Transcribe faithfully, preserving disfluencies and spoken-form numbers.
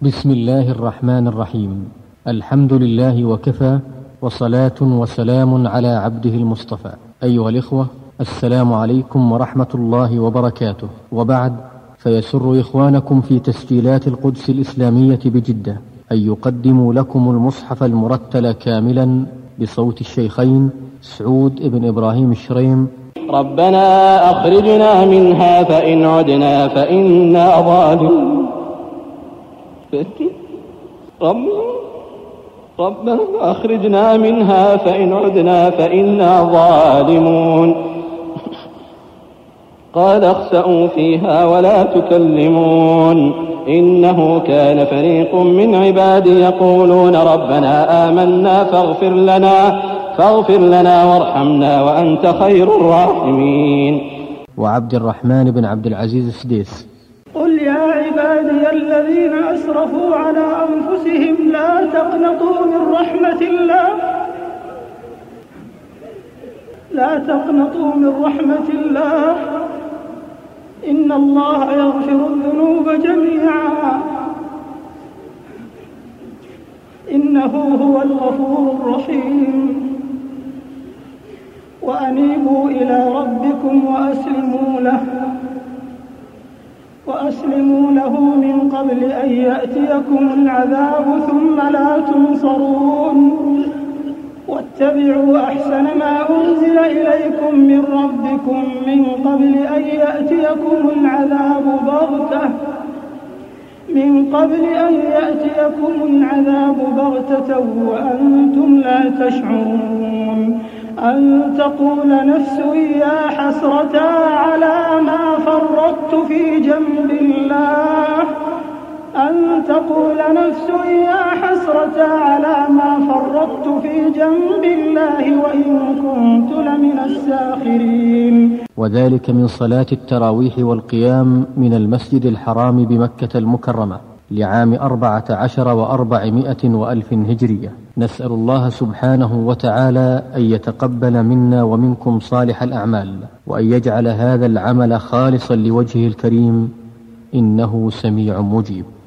بسم الله الرحمن الرحيم. الحمد لله وكفى، وصلاة وسلام على عبده المصطفى. أيها الإخوة، السلام عليكم ورحمة الله وبركاته. وبعد، فيسر إخوانكم في تسجيلات القدس الإسلامية بجدة أن يقدموا لكم المصحف المرتل كاملا بصوت الشيخين سعود ابن إبراهيم الشريم. ربنا أخرجنا منها فإن عدنا فإنا ظالمون. رب ربنا أخرجنا منها فإن عدنا فإنا ظالمون. قال اخسئوا فيها ولا تكلمون إنه كان فريق من عبادي يقولون ربنا آمنا فاغفر لنا فاغفر لنا وارحمنا وأنت خير الراحمين. وعبد الرحمن بن عبد العزيز السديس. قل يا عبادي الذين أسرفوا على أنفسهم لا تقنطوا من رحمة الله لا تقنطوا من رحمة الله إن الله يغفر الذنوب جميعا إنه هو الغفور الرحيم. وأنيبوا إلى ربكم وأسلموا له وأسلموا له من قبل أن يأتيكم العذاب ثم لا تنصرون. واتبعوا أحسن ما أنزل إليكم من ربكم من قبل أن يأتيكم العذاب بغتة من قبل أن يأتيكم العذاب بغتة وأنتم لا تشعرون. أن تقول نفس يا حسرة على ما فرطت في جنب الله أن تقول نفس يا حسرة على ما فرطت في جنب الله وإن كنت لمن الساخرين. وذلك من صلاة التراويح والقيام من المسجد الحرام بمكة المكرمة لعام أربعة عشر وأربعمائة وألف هجرية. نسأل الله سبحانه وتعالى أن يتقبل منا ومنكم صالح الأعمال، وأن يجعل هذا العمل خالصا لوجهه الكريم، إنه سميع مجيب.